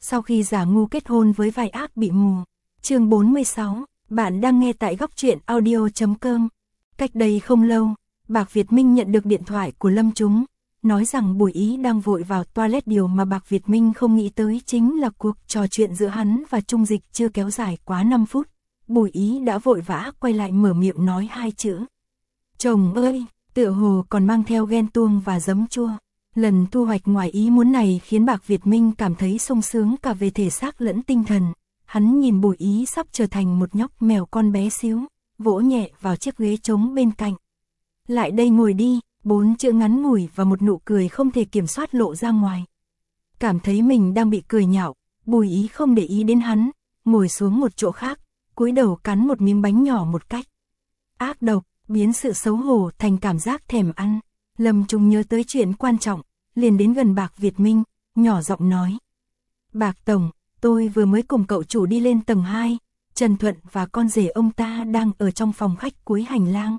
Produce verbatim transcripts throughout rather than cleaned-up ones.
sau khi giả ngu kết hôn với vai ác bị mù. Chương bốn mươi sáu, bạn đang nghe tại góc truyện audio chấm com. Cách đây không lâu, Bạc Việt Minh nhận được điện thoại của Lâm Trúng, nói rằng Bùi Ý đang vội vào toilet. Điều mà Bạc Việt Minh không nghĩ tới chính là cuộc trò chuyện giữa hắn và Trung Dịch chưa kéo dài quá năm phút. Bùi Ý đã vội vã quay lại mở miệng nói hai chữ. Chồng ơi, tựa hồ còn mang theo ghen tuông và giấm chua. Lần thu hoạch ngoài ý muốn này khiến Bạc Việt Minh cảm thấy sung sướng cả về thể xác lẫn tinh thần. Hắn nhìn Bùi Ý sắp trở thành một nhóc mèo con bé xíu, vỗ nhẹ vào chiếc ghế trống bên cạnh. Lại đây ngồi đi, bốn chữ ngắn ngủi và một nụ cười không thể kiểm soát lộ ra ngoài. Cảm thấy mình đang bị cười nhạo, Bùi Ý không để ý đến hắn, ngồi xuống một chỗ khác, cúi đầu cắn một miếng bánh nhỏ một cách ác độc, biến sự xấu hổ thành cảm giác thèm ăn. Lâm Trung nhớ tới chuyện quan trọng, liền đến gần Bạc Việt Minh, nhỏ giọng nói. Bạc Tổng, tôi vừa mới cùng cậu chủ đi lên tầng hai, Trần Thuận và con rể ông ta đang ở trong phòng khách cuối hành lang.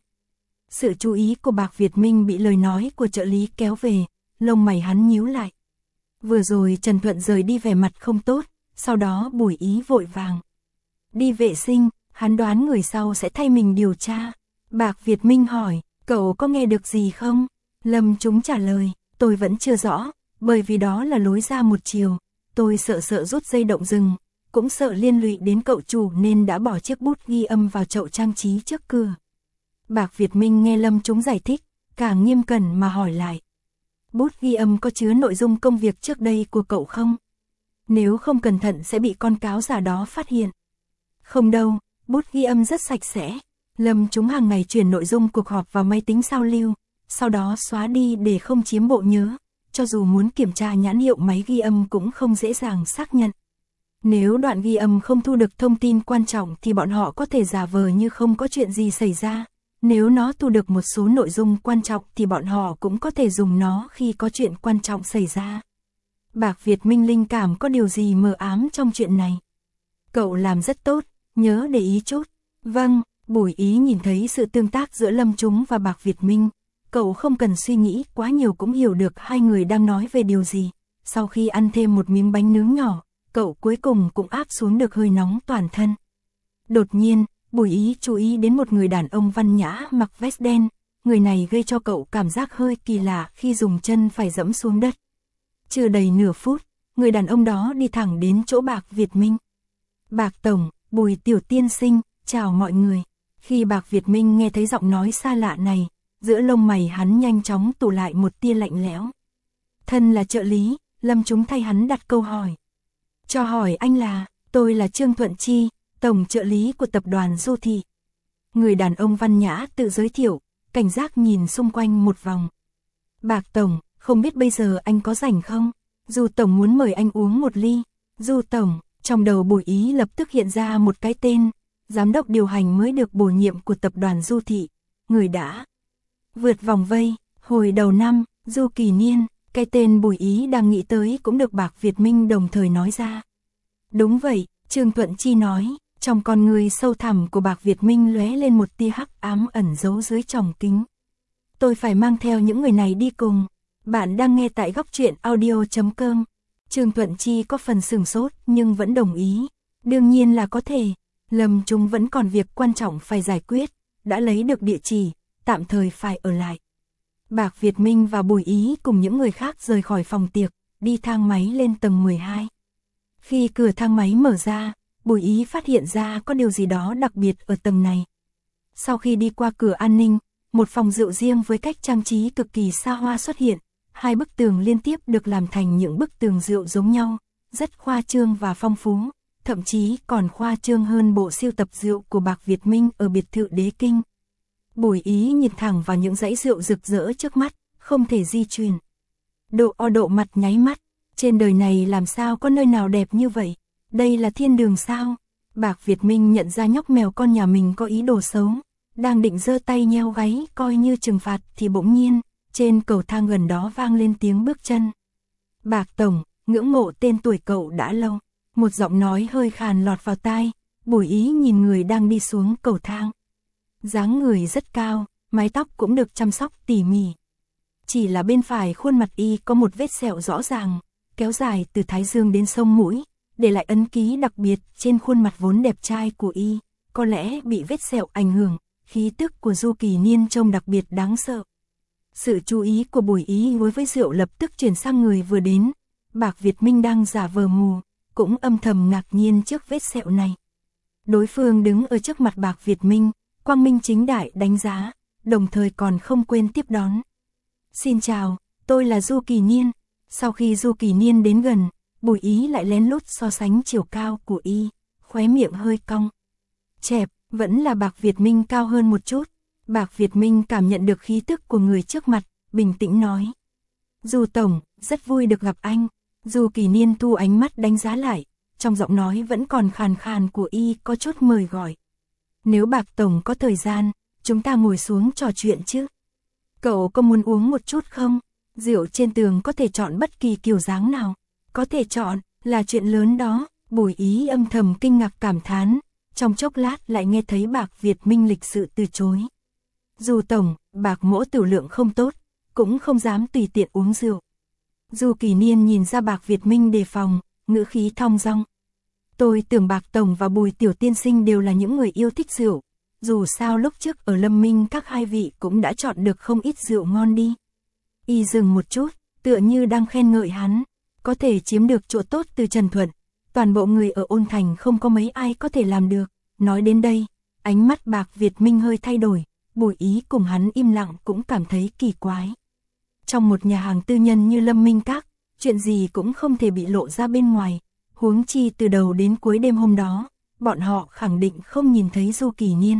Sự chú ý của Bạc Việt Minh bị lời nói của trợ lý kéo về, lông mày hắn nhíu lại. Vừa rồi Trần Thuận rời đi vẻ mặt không tốt, sau đó Bùi Ý vội vàng đi vệ sinh, hắn đoán người sau sẽ thay mình điều tra. Bạc Việt Minh hỏi, cậu có nghe được gì không? Lâm Trúng trả lời, tôi vẫn chưa rõ, bởi vì đó là lối ra một chiều, tôi sợ sợ rút dây động rừng, cũng sợ liên lụy đến cậu chủ nên đã bỏ chiếc bút ghi âm vào chậu trang trí trước cửa. Bạc Việt Minh nghe Lâm Trúng giải thích, càng nghiêm cẩn mà hỏi lại. Bút ghi âm có chứa nội dung công việc trước đây của cậu không? Nếu không cẩn thận sẽ bị con cáo già đó phát hiện. Không đâu, bút ghi âm rất sạch sẽ. Lâm Trúng hàng ngày chuyển nội dung cuộc họp vào máy tính sao lưu, sau đó xóa đi để không chiếm bộ nhớ. Cho dù muốn kiểm tra nhãn hiệu máy ghi âm cũng không dễ dàng xác nhận. Nếu đoạn ghi âm không thu được thông tin quan trọng thì bọn họ có thể giả vờ như không có chuyện gì xảy ra. Nếu nó thu được một số nội dung quan trọng thì bọn họ cũng có thể dùng nó khi có chuyện quan trọng xảy ra. Bạc Việt Minh linh cảm có điều gì mờ ám trong chuyện này. Cậu làm rất tốt, nhớ để ý chút. Vâng, Bùi Ý nhìn thấy sự tương tác giữa Lâm Trúng và Bạc Việt Minh. Cậu không cần suy nghĩ quá nhiều cũng hiểu được hai người đang nói về điều gì. Sau khi ăn thêm một miếng bánh nướng nhỏ, cậu cuối cùng cũng áp xuống được hơi nóng toàn thân. Đột nhiên, Bùi Ý chú ý đến một người đàn ông văn nhã mặc vest đen. Người này gây cho cậu cảm giác hơi kỳ lạ khi dùng chân phải dẫm xuống đất. Chưa đầy nửa phút, người đàn ông đó đi thẳng đến chỗ Bạc Việt Minh. Bạc Tổng, Bùi Tiểu Tiên Sinh, chào mọi người. Khi Bạc Việt Minh nghe thấy giọng nói xa lạ này, giữa lông mày hắn nhanh chóng tụ lại một tia lạnh lẽo. Thân là trợ lý, Lâm Trúng thay hắn đặt câu hỏi. Cho hỏi anh là, tôi là Trương Thuận Chi, tổng trợ lý của tập đoàn Du Thị. Người đàn ông văn nhã tự giới thiệu, cảnh giác nhìn xung quanh một vòng. Bạc Tổng, không biết bây giờ anh có rảnh không? Du Tổng muốn mời anh uống một ly. Du Tổng, trong đầu Bùi Ý lập tức hiện ra một cái tên, giám đốc điều hành mới được bổ nhiệm của tập đoàn Du Thị, người đã vượt vòng vây, hồi đầu năm, Du Kỳ Niên, cái tên Bùi Ý đang nghĩ tới cũng được Bạc Việt Minh đồng thời nói ra. Đúng vậy, Trương Thuận Chi nói, trong con người sâu thẳm của Bạc Việt Minh lóe lên một tia hắc ám ẩn giấu dưới tròng kính. Tôi phải mang theo những người này đi cùng. Bạn đang nghe tại góc truyện audio chấm com. Trương Thuận Chi có phần sửng sốt nhưng vẫn đồng ý. Đương nhiên là có thể. Lâm Trúng vẫn còn việc quan trọng phải giải quyết. Đã lấy được địa chỉ, tạm thời phải ở lại. Bạc Việt Minh và Bùi Ý cùng những người khác rời khỏi phòng tiệc, đi thang máy lên tầng mười hai. Khi cửa thang máy mở ra, Bùi Ý phát hiện ra có điều gì đó đặc biệt ở tầng này. Sau khi đi qua cửa an ninh, một phòng rượu riêng với cách trang trí cực kỳ xa hoa xuất hiện. Hai bức tường liên tiếp được làm thành những bức tường rượu giống nhau, rất khoa trương và phong phú, thậm chí còn khoa trương hơn bộ sưu tập rượu của Bạc Việt Minh ở biệt thự Đế Kinh. Bùi Ý nhìn thẳng vào những dãy rượu rực rỡ trước mắt, không thể di chuyển. Độ o độ mặt nháy mắt, trên đời này làm sao có nơi nào đẹp như vậy, đây là thiên đường sao? Bạc Việt Minh nhận ra nhóc mèo con nhà mình có ý đồ xấu, đang định giơ tay nheo gáy coi như trừng phạt thì bỗng nhiên, trên cầu thang gần đó vang lên tiếng bước chân. Bạc Tổng, ngưỡng mộ tên tuổi cậu đã lâu. Một giọng nói hơi khàn lọt vào tai, Bùi Ý nhìn người đang đi xuống cầu thang. Dáng người rất cao, mái tóc cũng được chăm sóc tỉ mỉ. Chỉ là bên phải khuôn mặt y có một vết sẹo rõ ràng, kéo dài từ thái dương đến sống mũi, để lại ấn ký đặc biệt trên khuôn mặt vốn đẹp trai của y, có lẽ bị vết sẹo ảnh hưởng, khí tức của Du Kỳ Niên trông đặc biệt đáng sợ. Sự chú ý của Bùi Ý đối với rượu lập tức chuyển sang người vừa đến, Bạc Việt Minh đang giả vờ mù, cũng âm thầm ngạc nhiên trước vết sẹo này. Đối phương đứng ở trước mặt Bạc Việt Minh, quang minh chính đại đánh giá, đồng thời còn không quên tiếp đón. Xin chào, tôi là Du Kỳ Niên. Sau khi Du Kỳ Niên đến gần, Bùi Ý lại lén lút so sánh chiều cao của y, khóe miệng hơi cong. Chẹp, vẫn là Bạc Việt Minh cao hơn một chút. Bạc Việt Minh cảm nhận được khí tức của người trước mặt, bình tĩnh nói. Du Tổng, rất vui được gặp anh. Du Kỳ Niên thu ánh mắt đánh giá lại, trong giọng nói vẫn còn khàn khàn của y có chút mời gọi. Nếu Bạc Tổng có thời gian, chúng ta ngồi xuống trò chuyện chứ. Cậu có muốn uống một chút không? Rượu trên tường có thể chọn bất kỳ kiểu dáng nào. Có thể chọn, là chuyện lớn đó. Bùi Ý âm thầm kinh ngạc cảm thán, trong chốc lát lại nghe thấy Bạc Việt Minh lịch sự từ chối. Du Tổng, Bạc mỗ tiểu lượng không tốt, cũng không dám tùy tiện uống rượu. Du Kỳ Niên nhìn ra Bạc Việt Minh đề phòng, ngữ khí thong dong. Tôi tưởng Bạc Tổng và Bùi Tiểu Tiên Sinh đều là những người yêu thích rượu. Dù sao lúc trước ở Lâm Minh các hai vị cũng đã chọn được không ít rượu ngon đi. Y dừng một chút, tựa như đang khen ngợi hắn. Có thể chiếm được chỗ tốt từ Trần Thuận. Toàn bộ người ở Ôn Thành không có mấy ai có thể làm được. Nói đến đây, ánh mắt Bạc Việt Minh hơi thay đổi. Bùi Ý cùng hắn im lặng cũng cảm thấy kỳ quái. Trong một nhà hàng tư nhân như Lâm Minh Các, chuyện gì cũng không thể bị lộ ra bên ngoài. Huống chi từ đầu đến cuối đêm hôm đó, bọn họ khẳng định không nhìn thấy Du Kỳ Niên.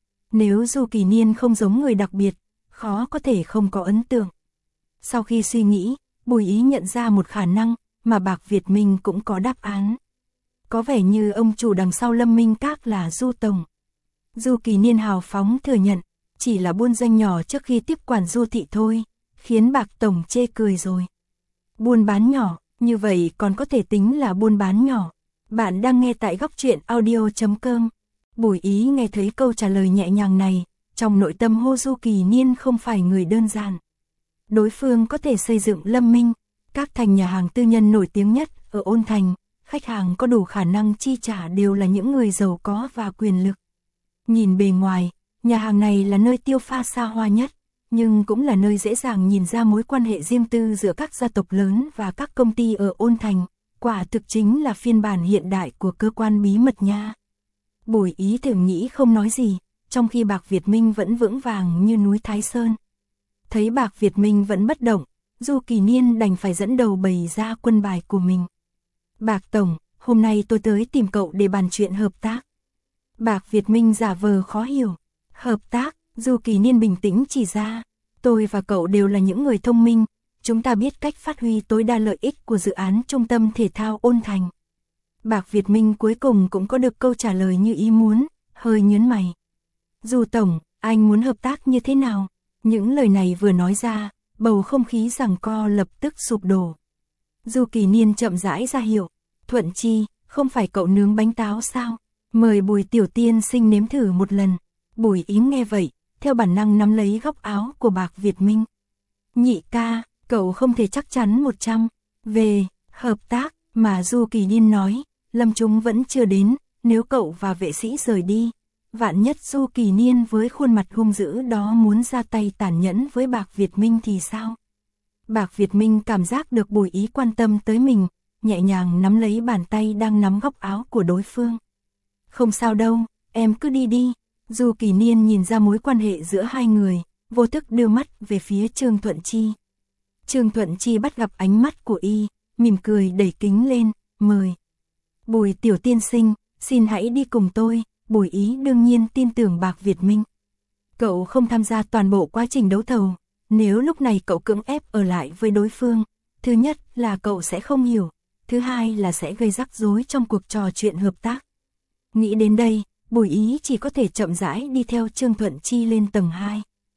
Nếu Du Kỳ Niên không giống người đặc biệt, khó có thể không có ấn tượng. Sau khi suy nghĩ, Bùi Ý nhận ra một khả năng, mà Bạc Việt Minh cũng có đáp án. Có vẻ như ông chủ đằng sau Lâm Minh Các là Du Tổng. Du Kỳ Niên hào phóng thừa nhận, chỉ là buôn doanh nhỏ trước khi tiếp quản Du thị thôi, khiến Bạc Tổng chê cười rồi. Buôn bán nhỏ, như vậy còn có thể tính là buôn bán nhỏ. Bạn đang nghe tại góc truyện audio chấm com. Bùi Ý nghe thấy câu trả lời nhẹ nhàng này, trong nội tâm hô Du Kỳ Niên không phải người đơn giản. Đối phương có thể xây dựng Lâm Minh, các thành nhà hàng tư nhân nổi tiếng nhất ở Ôn Thành, khách hàng có đủ khả năng chi trả đều là những người giàu có và quyền lực. Nhìn bề ngoài, nhà hàng này là nơi tiêu pha xa hoa nhất, nhưng cũng là nơi dễ dàng nhìn ra mối quan hệ riêng tư giữa các gia tộc lớn và các công ty ở Ôn Thành, quả thực chính là phiên bản hiện đại của cơ quan bí mật nha. Bùi Ý thử nghĩ không nói gì, trong khi Bạc Việt Minh vẫn vững vàng như núi Thái Sơn. Thấy Bạc Việt Minh vẫn bất động, Du Kỳ Niên đành phải dẫn đầu bày ra quân bài của mình. Bạc Tổng, hôm nay tôi tới tìm cậu để bàn chuyện hợp tác. Bạc Việt Minh giả vờ khó hiểu. Hợp tác, Du Kỳ Niên bình tĩnh chỉ ra. Tôi và cậu đều là những người thông minh, chúng ta biết cách phát huy tối đa lợi ích của dự án trung tâm thể thao Ôn Thành. Bạc Việt Minh cuối cùng cũng có được câu trả lời như ý muốn, hơi nhướng mày. Du Tổng, anh muốn hợp tác như thế nào? Những lời này vừa nói ra, bầu không khí giằng co lập tức sụp đổ. Du Kỳ Niên chậm rãi ra hiệu. Thuận Chi, không phải cậu nướng bánh táo sao? Mời Bùi Tiểu Tiên Sinh nếm thử một lần. Bùi Ý nghe vậy, theo bản năng nắm lấy góc áo của Bạc Việt Minh. Nhị ca, cậu không thể chắc chắn một trăm. Về, hợp tác, mà Du Kỳ Niên nói, Lâm Trung vẫn chưa đến, nếu cậu và vệ sĩ rời đi. Vạn nhất Du Kỳ Niên với khuôn mặt hung dữ đó muốn ra tay tàn nhẫn với Bạc Việt Minh thì sao? Bạc Việt Minh cảm giác được Bùi Ý quan tâm tới mình, nhẹ nhàng nắm lấy bàn tay đang nắm góc áo của đối phương. Không sao đâu, em cứ đi đi. Du Kỳ Niên nhìn ra mối quan hệ giữa hai người, vô thức đưa mắt về phía Trương Thuận Chi. Trương Thuận Chi bắt gặp ánh mắt của y, mỉm cười đẩy kính lên, mời. Bùi Tiểu Tiên Sinh, xin hãy đi cùng tôi. Bùi Ý đương nhiên tin tưởng Bạc Việt Minh. Cậu không tham gia toàn bộ quá trình đấu thầu, nếu lúc này cậu cưỡng ép ở lại với đối phương, thứ nhất là cậu sẽ không hiểu, thứ hai là sẽ gây rắc rối trong cuộc trò chuyện hợp tác. Nghĩ đến đây, Bùi Ý chỉ có thể chậm rãi đi theo Trương Thuận Chi lên tầng hai.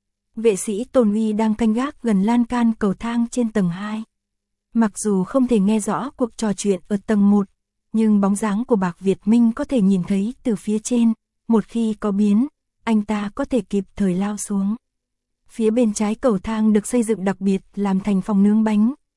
Vệ sĩ Tôn Uy đang canh gác gần lan can cầu thang trên tầng hai. Mặc dù không thể nghe rõ cuộc trò chuyện ở tầng một, nhưng bóng dáng của Bạc Việt Minh có thể nhìn thấy từ phía trên, một khi có biến, anh ta có thể kịp thời lao xuống. Phía bên trái cầu thang được xây dựng đặc biệt làm thành phòng nướng bánh,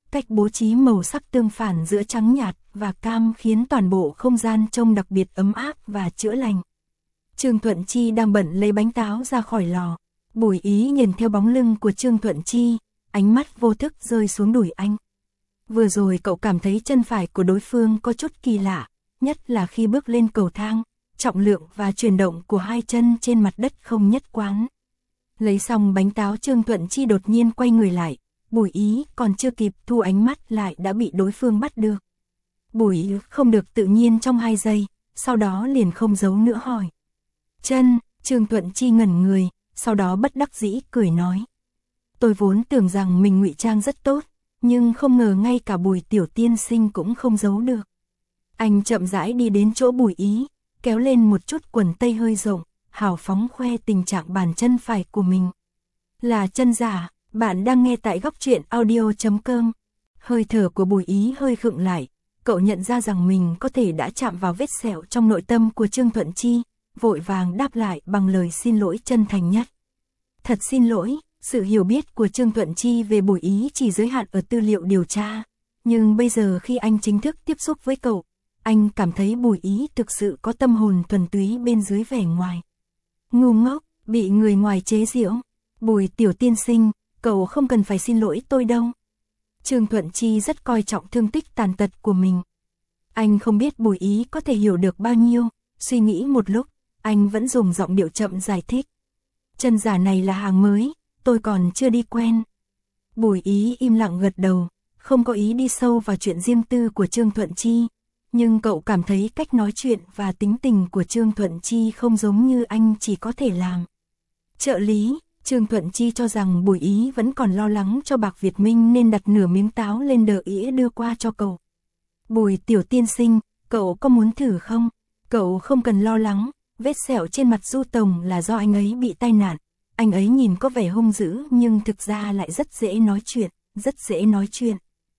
cách bố trí màu sắc tương phản giữa trắng nhạt và cam khiến toàn bộ không gian trông đặc biệt ấm áp và chữa lành. Trương Thuận Chi đang bận lấy bánh táo ra khỏi lò. Bùi Ý nhìn theo bóng lưng của Trương Thuận Chi, ánh mắt vô thức rơi xuống đùi anh. Vừa rồi cậu cảm thấy chân phải của đối phương có chút kỳ lạ, nhất là khi bước lên cầu thang, trọng lượng và chuyển động của hai chân trên mặt đất không nhất quán. Lấy xong bánh táo, Trương Thuận Chi đột nhiên quay người lại, Bùi Ý còn chưa kịp thu ánh mắt lại đã bị đối phương bắt được. Bùi Ý không được tự nhiên trong hai giây, sau đó liền không giấu nữa hỏi. Chân, Trương Thuận Chi ngẩn người, sau đó bất đắc dĩ cười nói. Tôi vốn tưởng rằng mình ngụy trang rất tốt, nhưng không ngờ ngay cả Bùi tiểu tiên sinh cũng không giấu được. Anh chậm rãi đi đến chỗ Bùi Ý, kéo lên một chút quần tây hơi rộng, hào phóng khoe tình trạng bàn chân phải của mình. Là chân giả, bạn đang nghe tại góc truyện audio chấm com. Hơi thở của Bùi Ý hơi khựng lại, cậu nhận ra rằng mình có thể đã chạm vào vết sẹo trong nội tâm của Trương Thuận Chi, vội vàng đáp lại bằng lời xin lỗi chân thành nhất. Thật xin lỗi, sự hiểu biết của Trương Thuận Chi về Bùi Ý chỉ giới hạn ở tư liệu điều tra, nhưng bây giờ khi anh chính thức tiếp xúc với cậu, anh cảm thấy Bùi Ý thực sự có tâm hồn thuần túy bên dưới vẻ ngoài. Ngu ngốc, bị người ngoài chế giễu. Bùi tiểu tiên sinh, cậu không cần phải xin lỗi tôi đâu. Trương Thuận Chi rất coi trọng thương tích tàn tật của mình. Anh không biết Bùi Ý có thể hiểu được bao nhiêu, suy nghĩ một lúc, anh vẫn dùng giọng điệu chậm giải thích. Chân giả này là hàng mới, tôi còn chưa đi quen. Bùi Ý im lặng gật đầu, không có ý đi sâu vào chuyện riêng tư của Trương Thuận Chi, nhưng cậu cảm thấy cách nói chuyện và tính tình của Trương Thuận Chi không giống như anh chỉ có thể làm. Trợ lý, Trương Thuận Chi cho rằng Bùi Ý vẫn còn lo lắng cho Bạc Việt Minh nên đặt nửa miếng táo lên đờ ĩa đưa qua cho cậu. Bùi tiểu tiên sinh, cậu có muốn thử không? Cậu không cần lo lắng, vết sẹo trên mặt Du Tổng là do anh ấy bị tai nạn. Anh ấy nhìn có vẻ hung dữ nhưng thực ra lại rất dễ nói chuyện, rất dễ nói chuyện.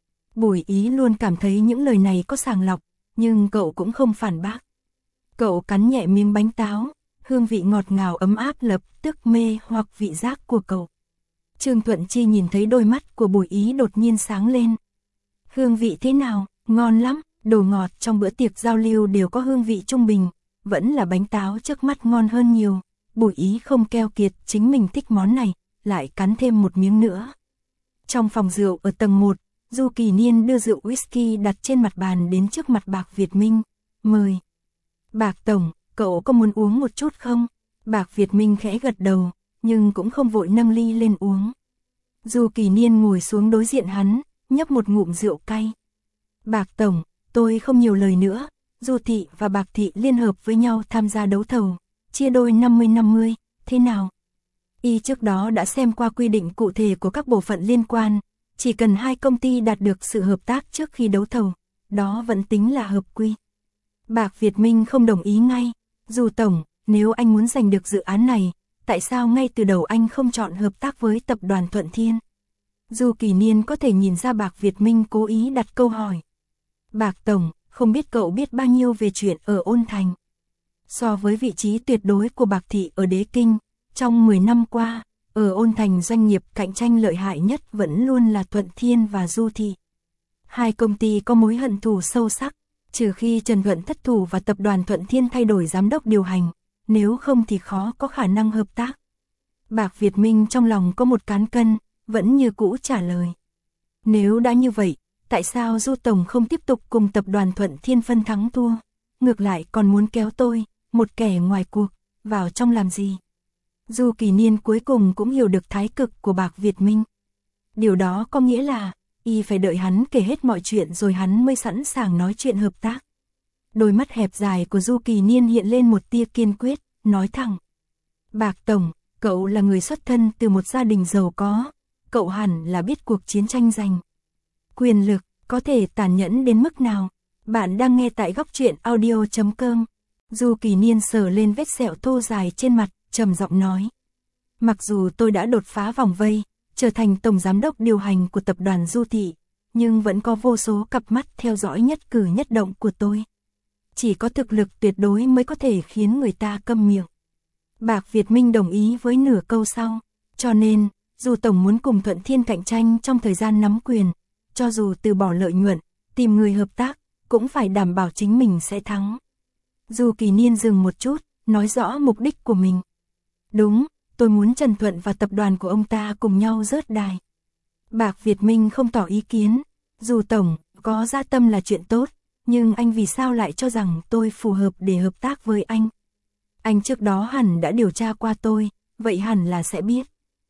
Bùi Ý luôn cảm thấy những lời này có sàng lọc, nhưng cậu cũng không phản bác. Cậu cắn nhẹ miếng bánh táo, hương vị ngọt ngào ấm áp lập tức mê hoặc vị giác của cậu. Trương Thuận Chi nhìn thấy đôi mắt của Bùi Ý đột nhiên sáng lên. Hương vị thế nào? Ngon lắm, đồ ngọt trong bữa tiệc giao lưu đều có hương vị trung bình, vẫn là bánh táo trước mắt ngon hơn nhiều. Bùi Ý không keo kiệt, chính mình thích món này, lại cắn thêm một miếng nữa. Trong phòng rượu ở tầng một, Du Kỳ Niên đưa rượu whisky đặt trên mặt bàn đến trước mặt Bạc Việt Minh. Mời. Bạc Tổng, cậu có muốn uống một chút không? Bạc Việt Minh khẽ gật đầu, nhưng cũng không vội nâng ly lên uống. Du Kỳ Niên ngồi xuống đối diện hắn, nhấp một ngụm rượu cay. Bạc Tổng, tôi không nhiều lời nữa. Du Thị và Bạc Thị liên hợp với nhau tham gia đấu thầu, chia đôi năm mươi năm mươi, thế nào? Y trước đó đã xem qua quy định cụ thể của các bộ phận liên quan, chỉ cần hai công ty đạt được sự hợp tác trước khi đấu thầu, đó vẫn tính là hợp quy. Bạc Việt Minh không đồng ý ngay. Du Tổng, nếu anh muốn giành được dự án này, tại sao ngay từ đầu anh không chọn hợp tác với tập đoàn Thuận Thiên? Du Kỳ Niên có thể nhìn ra Bạc Việt Minh cố ý đặt câu hỏi. Bạc Tổng, không biết cậu biết bao nhiêu về chuyện ở Ôn Thành. So với vị trí tuyệt đối của Bạc Thị ở Đế Kinh, trong mười năm qua, ở Ôn Thành doanh nghiệp cạnh tranh lợi hại nhất vẫn luôn là Thuận Thiên và Du Thị. Hai công ty có mối hận thù sâu sắc, trừ khi Trần Thuận thất thủ và tập đoàn Thuận Thiên thay đổi giám đốc điều hành, nếu không thì khó có khả năng hợp tác. Bạc Việt Minh trong lòng có một cán cân, vẫn như cũ trả lời. Nếu đã như vậy, tại sao Du Tổng không tiếp tục cùng tập đoàn Thuận Thiên phân thắng thua, ngược lại còn muốn kéo tôi, một kẻ ngoài cuộc, vào trong làm gì? Du Kỳ Niên cuối cùng cũng hiểu được thái cực của Bạc Việt Minh. Điều đó có nghĩa là, y phải đợi hắn kể hết mọi chuyện rồi hắn mới sẵn sàng nói chuyện hợp tác. Đôi mắt hẹp dài của Du Kỳ Niên hiện lên một tia kiên quyết, nói thẳng. Bạc Tổng, cậu là người xuất thân từ một gia đình giàu có, cậu hẳn là biết cuộc chiến tranh giành quyền lực có thể tàn nhẫn đến mức nào. Bạn đang nghe tại góc truyện audio chấm com. Du Kỳ Niên sờ lên vết sẹo thô dài trên mặt, trầm giọng nói. Mặc dù tôi đã đột phá vòng vây, trở thành tổng giám đốc điều hành của tập đoàn Du Thị, nhưng vẫn có vô số cặp mắt theo dõi nhất cử nhất động của tôi. Chỉ có thực lực tuyệt đối mới có thể khiến người ta câm miệng. Bạc Việt Minh đồng ý với nửa câu sau, cho nên, dù Tổng muốn cùng Thuận Thiên cạnh tranh trong thời gian nắm quyền, cho dù từ bỏ lợi nhuận, tìm người hợp tác, cũng phải đảm bảo chính mình sẽ thắng. Du Kỳ Niên dừng một chút, nói rõ mục đích của mình. Đúng, tôi muốn Trần Thuận và tập đoàn của ông ta cùng nhau rớt đài. Bạc Việt Minh không tỏ ý kiến, dù tổng có dã tâm là chuyện tốt, nhưng anh vì sao lại cho rằng tôi phù hợp để hợp tác với anh? Anh trước đó hẳn đã điều tra qua tôi, vậy hẳn là sẽ biết.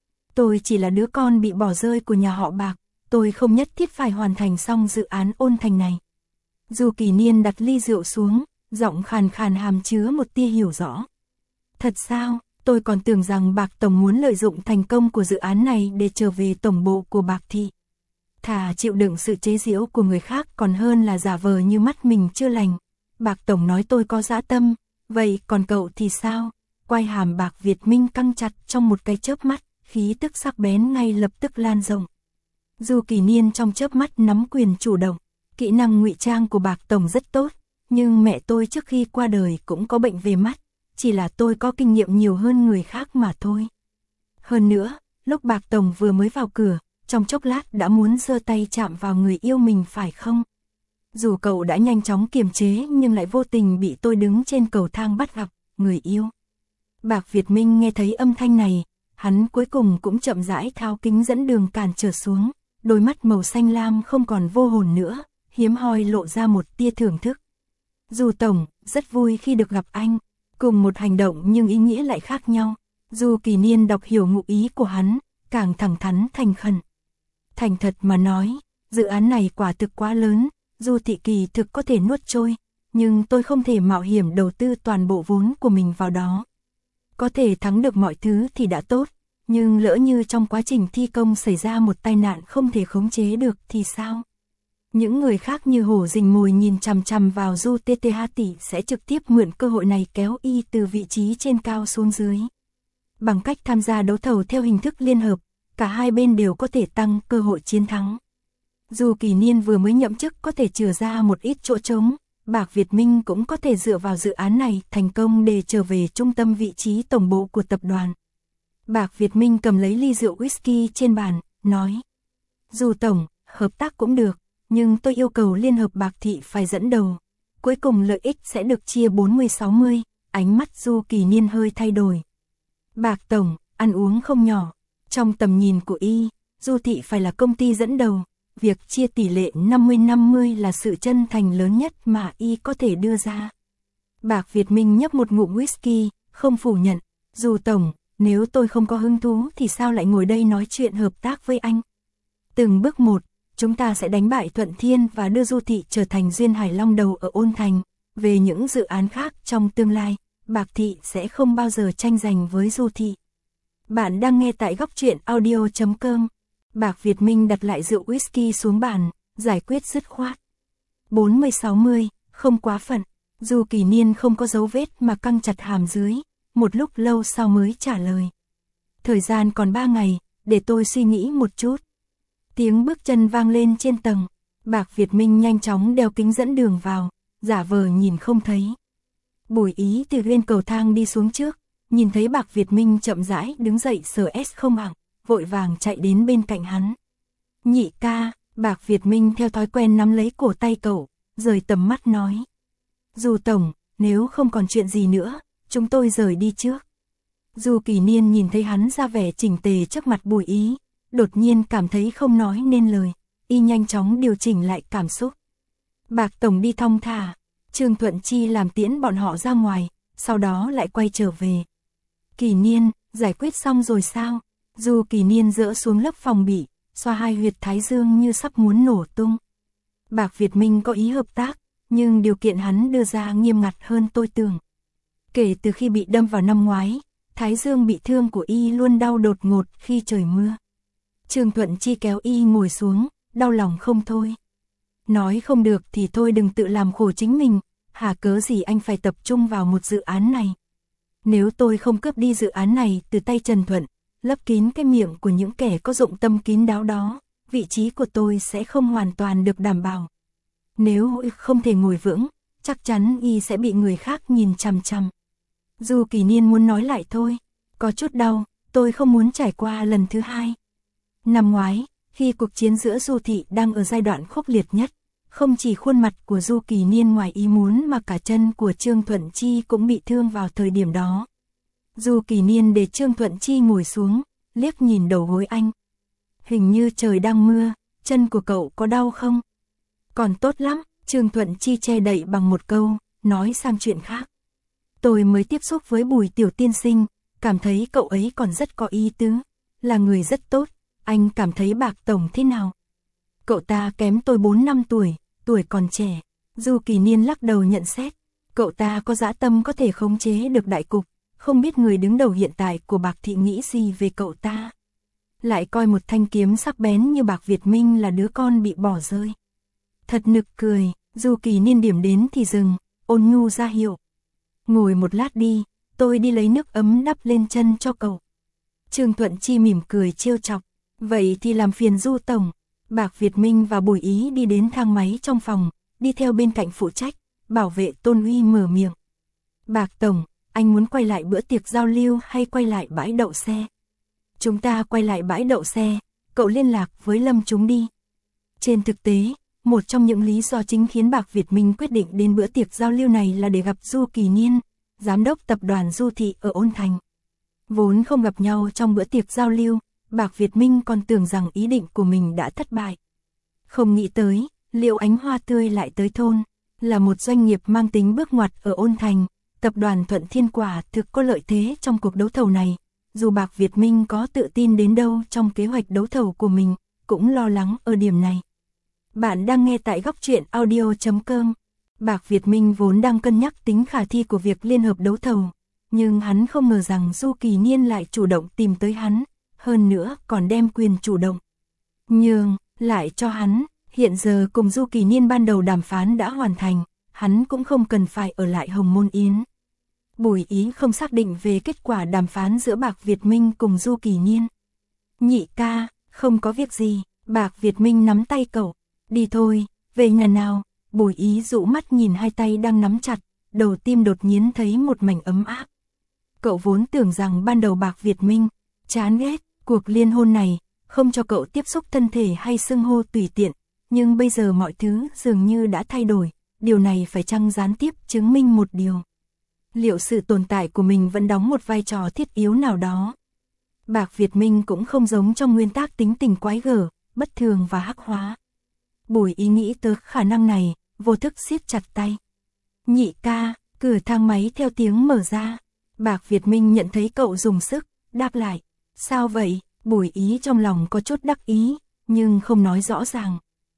Tôi chỉ là đứa con bị bỏ rơi của nhà họ Bạc, tôi không nhất thiết phải hoàn thành xong dự án Ôn Thành này. Du Kỳ Niên đặt ly rượu xuống, giọng khàn khàn hàm chứa một tia hiểu rõ. Thật sao, tôi còn tưởng rằng Bạc Tổng muốn lợi dụng thành công của dự án này để trở về tổng bộ của Bạc Thị. Thà chịu đựng sự chế giễu của người khác còn hơn là giả vờ như mắt mình chưa lành. Bạc Tổng nói tôi có dã tâm, vậy còn cậu thì sao? Quai hàm Bạc Việt Minh căng chặt trong một cái chớp mắt, khí tức sắc bén ngay lập tức lan rộng. Du Kỳ Niên trong chớp mắt nắm quyền chủ động, kỹ năng ngụy trang của Bạc Tổng rất tốt, nhưng mẹ tôi trước khi qua đời cũng có bệnh về mắt, chỉ là tôi có kinh nghiệm nhiều hơn người khác mà thôi. Hơn nữa, lúc Bạc Tổng vừa mới vào cửa, trong chốc lát đã muốn giơ tay chạm vào người yêu mình phải không? Dù cậu đã nhanh chóng kiềm chế nhưng lại vô tình bị tôi đứng trên cầu thang bắt gặp, người yêu. Bạc Việt Minh nghe thấy âm thanh này, hắn cuối cùng cũng chậm rãi tháo kính dẫn đường cản trở xuống, đôi mắt màu xanh lam không còn vô hồn nữa, hiếm hoi lộ ra một tia thưởng thức. Du Tổng, rất vui khi được gặp anh, cùng một hành động nhưng ý nghĩa lại khác nhau. Du Kỳ Niên đọc hiểu ngụ ý của hắn, càng thẳng thắn thành khẩn. Thành thật mà nói, dự án này quả thực quá lớn, Du Thị kỳ thực có thể nuốt trôi, nhưng tôi không thể mạo hiểm đầu tư toàn bộ vốn của mình vào đó. Có thể thắng được mọi thứ thì đã tốt, nhưng lỡ như trong quá trình thi công xảy ra một tai nạn không thể khống chế được thì sao? Những người khác như hổ rình mồi nhìn chằm chằm vào Du tê tê hát tỷ sẽ trực tiếp mượn cơ hội này kéo y từ vị trí trên cao xuống dưới. Bằng cách tham gia đấu thầu theo hình thức liên hợp, cả hai bên đều có thể tăng cơ hội chiến thắng. Dù Kỳ Niên vừa mới nhậm chức có thể chừa ra một ít chỗ trống, Bạc Việt Minh cũng có thể dựa vào dự án này thành công để trở về trung tâm vị trí tổng bộ của tập đoàn. Bạc Việt Minh cầm lấy ly rượu whisky trên bàn, nói: Dù Tổng, hợp tác cũng được, nhưng tôi yêu cầu Liên hợp Bạc Thị phải dẫn đầu. Cuối cùng lợi ích sẽ được chia bốn mươi sáu mươi, ánh mắt Du Kỳ Niên hơi thay đổi. Bạc Tổng, ăn uống không nhỏ. Trong tầm nhìn của y, Du Thị phải là công ty dẫn đầu. Việc chia tỷ lệ năm mươi năm mươi là sự chân thành lớn nhất mà y có thể đưa ra. Bạc Việt Minh nhấp một ngụm whisky, không phủ nhận. Dù Tổng, nếu tôi không có hứng thú thì sao lại ngồi đây nói chuyện hợp tác với anh? Từng bước một, chúng ta sẽ đánh bại Thuận Thiên và đưa Du Thị trở thành Duyên Hải Long đầu ở Ôn Thành. Về những dự án khác trong tương lai, Bạc Thị sẽ không bao giờ tranh giành với Du Thị. Bạn đang nghe tại góc truyện audio chấm com. Bạc Việt Minh đặt lại rượu whisky xuống bàn, giải quyết dứt khoát. bốn mươi sáu mươi, không quá phận. Du Kỳ Niên không có dấu vết mà căng chặt hàm dưới, một lúc lâu sau mới trả lời. Thời gian còn ba ngày, để tôi suy nghĩ một chút. Tiếng bước chân vang lên trên tầng, Bạc Việt Minh nhanh chóng đeo kính dẫn đường vào, giả vờ nhìn không thấy. Bùi Ý từ lên cầu thang đi xuống trước, nhìn thấy Bạc Việt Minh chậm rãi đứng dậy sờ S không hạng, vội vàng chạy đến bên cạnh hắn. Nhị ca, Bạc Việt Minh theo thói quen nắm lấy cổ tay cậu, rời tầm mắt nói. Dù Tổng, nếu không còn chuyện gì nữa, chúng tôi rời đi trước. Dù Kỳ Niên nhìn thấy hắn ra vẻ chỉnh tề trước mặt Bùi Ý, đột nhiên cảm thấy không nói nên lời, y nhanh chóng điều chỉnh lại cảm xúc. Bạc Tổng đi thong thả, Trương Thuận Chi làm tiễn bọn họ ra ngoài, sau đó lại quay trở về. Kỳ Niên, giải quyết xong rồi sao? Dù Kỳ Niên dỡ xuống lớp phòng bị, xoa hai huyệt thái dương như sắp muốn nổ tung. Bạc Việt Minh có ý hợp tác, nhưng điều kiện hắn đưa ra nghiêm ngặt hơn tôi tưởng. Kể từ khi bị đâm vào năm ngoái, thái dương bị thương của y luôn đau đột ngột khi trời mưa. Trương Thuận Chi kéo y ngồi xuống, đau lòng không thôi. Nói không được thì thôi đừng tự làm khổ chính mình, hà cớ gì anh phải tập trung vào một dự án này. Nếu tôi không cướp đi dự án này từ tay Trần Thuận, lấp kín cái miệng của những kẻ có dụng tâm kín đáo đó, vị trí của tôi sẽ không hoàn toàn được đảm bảo. Nếu không thể ngồi vững, chắc chắn y sẽ bị người khác nhìn chằm chằm. Dù Kỳ Niên muốn nói lại thôi, có chút đau, tôi không muốn trải qua lần thứ hai. Năm ngoái, Khi cuộc chiến giữa Du Thị đang ở giai đoạn khốc liệt nhất, không chỉ khuôn mặt của Du Kỳ Niên ngoài ý muốn mà cả chân của Trương Thuận Chi cũng bị thương vào thời điểm đó. Du Kỳ Niên để Trương Thuận Chi ngồi xuống, liếc nhìn đầu gối anh. Hình như trời đang mưa, chân của cậu có đau không? Còn tốt lắm, Trương Thuận Chi che đậy bằng một câu, nói sang chuyện khác. Tôi mới tiếp xúc với Bùi tiểu tiên sinh, cảm thấy cậu ấy còn rất có ý tứ, là người rất tốt, anh cảm thấy Bạc tổng thế nào? Cậu ta kém tôi bốn năm tuổi, tuổi còn trẻ. Du Kỳ Niên lắc đầu nhận xét, cậu ta có dã tâm có thể khống chế được đại cục, không biết người đứng đầu hiện tại của Bạc thị nghĩ gì về cậu ta. Lại coi một thanh kiếm sắc bén như Bạc Việt Minh là đứa con bị bỏ rơi. Thật nực cười, Du Kỳ Niên điểm đến thì dừng, ôn nhu ra hiệu. Ngồi một lát đi, tôi đi lấy nước ấm đắp lên chân cho cậu. Trương Thuận Chi mỉm cười trêu chọc, vậy thì làm phiền Du tổng. Bạc Việt Minh và Bùi Ý đi đến thang máy trong phòng, đi theo bên cạnh phụ trách, bảo vệ Tôn Uy mở miệng. Bạc tổng, anh muốn quay lại bữa tiệc giao lưu hay quay lại bãi đậu xe? Chúng ta quay lại bãi đậu xe, cậu liên lạc với Lâm chúng đi. Trên thực tế, một trong những lý do chính khiến Bạc Việt Minh quyết định đến bữa tiệc giao lưu này là để gặp Du Kỳ Niên, giám đốc tập đoàn Du Thị ở Ôn Thành. Vốn không gặp nhau trong bữa tiệc giao lưu, Bạc Việt Minh còn tưởng rằng ý định của mình đã thất bại. Không nghĩ tới, liệu Ánh Hoa Tươi lại tới thôn, là một doanh nghiệp mang tính bước ngoặt ở Ôn Thành, tập đoàn Thuận Thiên quả thực có lợi thế trong cuộc đấu thầu này. Dù Bạc Việt Minh có tự tin đến đâu trong kế hoạch đấu thầu của mình, cũng lo lắng ở điểm này. Bạn đang nghe tại góc truyện audio chấm com. Bạc Việt Minh vốn đang cân nhắc tính khả thi của việc liên hợp đấu thầu, nhưng hắn không ngờ rằng Du Kỳ Niên lại chủ động tìm tới hắn, hơn nữa còn đem quyền chủ động nhường lại cho hắn. Hiện giờ cùng Du Kỳ Niên ban đầu đàm phán đã hoàn thành, hắn cũng không cần phải ở lại Hồng Môn Yến. Bùi Ý không xác định về kết quả đàm phán giữa Bạc Việt Minh cùng Du Kỳ Niên. Nhị ca, không có việc gì. Bạc Việt Minh nắm tay cậu. Đi thôi, về nhà nào. Bùi Ý dụ mắt nhìn hai tay đang nắm chặt, đầu tim đột nhiên thấy một mảnh ấm áp. Cậu vốn tưởng rằng ban đầu Bạc Việt Minh chán ghét cuộc liên hôn này, không cho cậu tiếp xúc thân thể hay xưng hô tùy tiện, nhưng bây giờ mọi thứ dường như đã thay đổi. Điều này phải chăng gián tiếp chứng minh một điều? Liệu sự tồn tại của mình vẫn đóng một vai trò thiết yếu nào đó? Bạc Việt Minh cũng không giống trong nguyên tắc tính tình quái gở, bất thường và hắc hóa. Bùi Ý nghĩ tới khả năng này, vô thức siết chặt tay. Nhị ca, cửa thang máy theo tiếng mở ra. Bạc Việt Minh nhận thấy cậu dùng sức, đáp lại. Sao vậy? Bùi Ý trong lòng có chút đắc ý, nhưng không nói rõ ràng.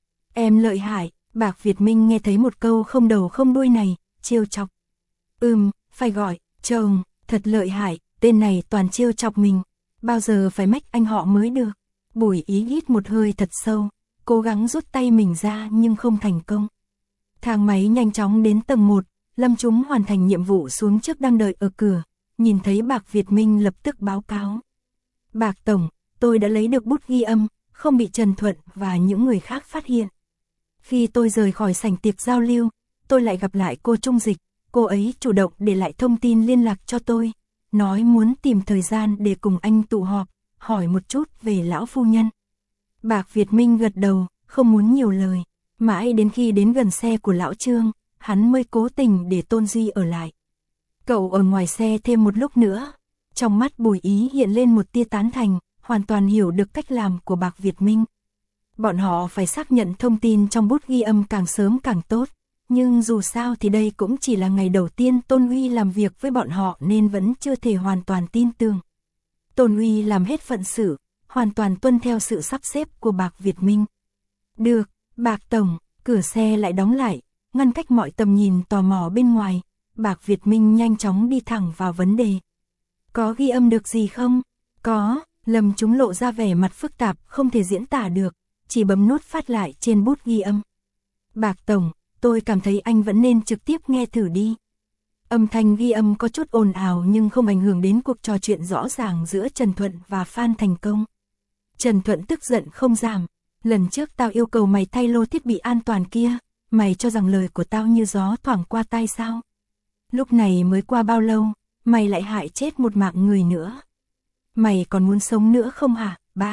Em lợi hại. Bạc Việt Minh nghe thấy một câu không đầu không đuôi này, trêu chọc. Ừm, phải gọi, chồng, thật lợi hại, tên này toàn trêu chọc mình. Bao giờ phải mách anh họ mới được. Bùi Ý hít một hơi thật sâu, cố gắng rút tay mình ra nhưng không thành công. Thang máy nhanh chóng đến tầng một, Lâm chúng hoàn thành nhiệm vụ xuống trước đang đợi ở cửa, nhìn thấy Bạc Việt Minh lập tức báo cáo. Bạc tổng, tôi đã lấy được bút ghi âm, không bị Trần Thuận và những người khác phát hiện. Khi tôi rời khỏi sảnh tiệc giao lưu, tôi lại gặp lại cô Trung Dịch, cô ấy chủ động để lại thông tin liên lạc cho tôi, nói muốn tìm thời gian để cùng anh tụ họp, hỏi một chút về lão phu nhân. Bạc Việt Minh gật đầu, không muốn nhiều lời, mãi đến khi đến gần xe của lão Trương, hắn mới cố tình để Tôn Duy ở lại. Cậu ở ngoài xe thêm một lúc nữa, trong mắt Bùi Ý hiện lên một tia tán thành, hoàn toàn hiểu được cách làm của Bạc Việt Minh. Bọn họ phải xác nhận thông tin trong bút ghi âm càng sớm càng tốt, nhưng dù sao thì đây cũng chỉ là ngày đầu tiên Tôn Uy làm việc với bọn họ nên vẫn chưa thể hoàn toàn tin tưởng. Tôn Uy làm hết phận sự, hoàn toàn tuân theo sự sắp xếp của Bạc Việt Minh. Được, Bạc tổng, cửa xe lại đóng lại, ngăn cách mọi tầm nhìn tò mò bên ngoài. Bạc Việt Minh nhanh chóng đi thẳng vào vấn đề. Có ghi âm được gì không? Có. Lâm chúng lộ ra vẻ mặt phức tạp không thể diễn tả được, chỉ bấm nút phát lại trên bút ghi âm. Bạc tổng, tôi cảm thấy anh vẫn nên trực tiếp nghe thử đi. Âm thanh ghi âm có chút ồn ào nhưng không ảnh hưởng đến cuộc trò chuyện rõ ràng giữa Trần Thuận và Phan Thành Công. Trần Thuận tức giận không giảm. Lần trước tao yêu cầu mày thay lô thiết bị an toàn kia, mày cho rằng lời của tao như gió thoảng qua tai sao? Lúc này mới qua bao lâu, mày lại hại chết một mạng người nữa. Mày còn muốn sống nữa không hả, ba?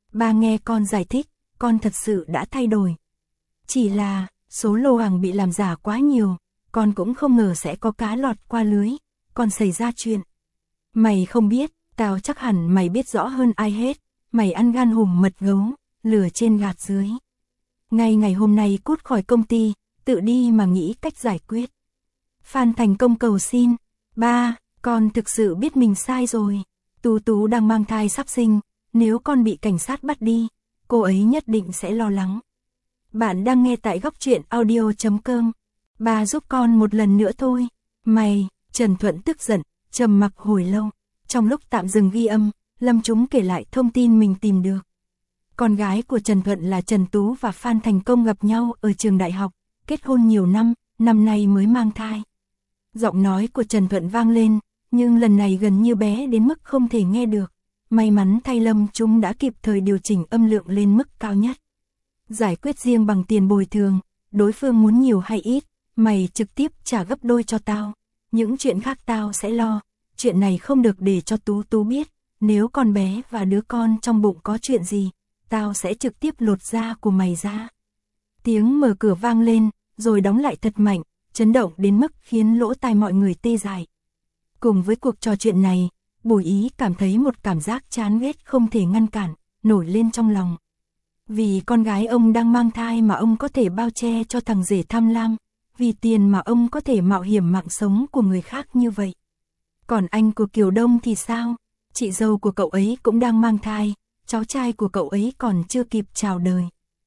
Ba nghe con giải thích, con thật sự đã thay đổi. Chỉ là, số lô hàng bị làm giả quá nhiều, con cũng không ngờ sẽ có cá lọt qua lưới, còn xảy ra chuyện. Mày không biết, tao chắc hẳn mày biết rõ hơn ai hết, mày ăn gan hùm mật gấu, lừa trên gạt dưới. Ngay ngày hôm nay cút khỏi công ty, tự đi mà nghĩ cách giải quyết. Phan Thành Công cầu xin, ba, con thực sự biết mình sai rồi. Tú Tú đang mang thai sắp sinh, nếu con bị cảnh sát bắt đi, cô ấy nhất định sẽ lo lắng. Bạn đang nghe tại góc truyện audio chấm com. Ba giúp con một lần nữa thôi. Mày, Trần Thuận tức giận, trầm mặc hồi lâu. Trong lúc tạm dừng ghi âm, Lâm Chúng kể lại thông tin mình tìm được. Con gái của Trần Thuận là Trần Tú và Phan Thành Công gặp nhau ở trường đại học, kết hôn nhiều năm, năm nay mới mang thai. Giọng nói của Trần Thuận vang lên, nhưng lần này gần như bé đến mức không thể nghe được. May mắn thay Lâm Chúng đã kịp thời điều chỉnh âm lượng lên mức cao nhất. Giải quyết riêng bằng tiền bồi thường, đối phương muốn nhiều hay ít, mày trực tiếp trả gấp đôi cho tao. Những chuyện khác tao sẽ lo, chuyện này không được để cho Tú Tú biết. Nếu con bé và đứa con trong bụng có chuyện gì, tao sẽ trực tiếp lột da của mày ra. Tiếng mở cửa vang lên, rồi đóng lại thật mạnh, chấn động đến mức khiến lỗ tai mọi người tê dại. Cùng với cuộc trò chuyện này, Bùi Ý cảm thấy một cảm giác chán ghét không thể ngăn cản, nổi lên trong lòng. Vì con gái ông đang mang thai mà ông có thể bao che cho thằng rể tham lam, vì tiền mà ông có thể mạo hiểm mạng sống của người khác như vậy. Còn anh của Kiều Đông thì sao? Chị dâu của cậu ấy cũng đang mang thai, cháu trai của cậu ấy còn chưa kịp chào đời.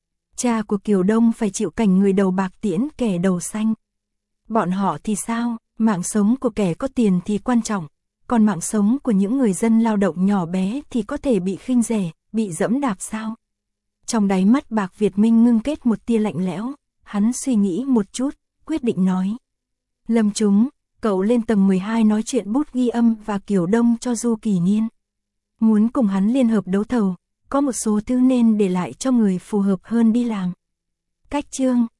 Cha của Kiều Đông phải chịu cảnh người đầu bạc tiễn kẻ đầu xanh. Bọn họ thì sao? Mạng sống của kẻ có tiền thì quan trọng, còn mạng sống của những người dân lao động nhỏ bé thì có thể bị khinh rẻ, bị dẫm đạp sao? Trong đáy mắt Bạc Việt Minh ngưng kết một tia lạnh lẽo, hắn suy nghĩ một chút, quyết định nói. Lâm Chúng, cậu lên tầng mười hai nói chuyện bút ghi âm và Kiều Đông cho Du Kỳ Niên. Muốn cùng hắn liên hợp đấu thầu, có một số thứ nên để lại cho người phù hợp hơn đi làm. Cách chương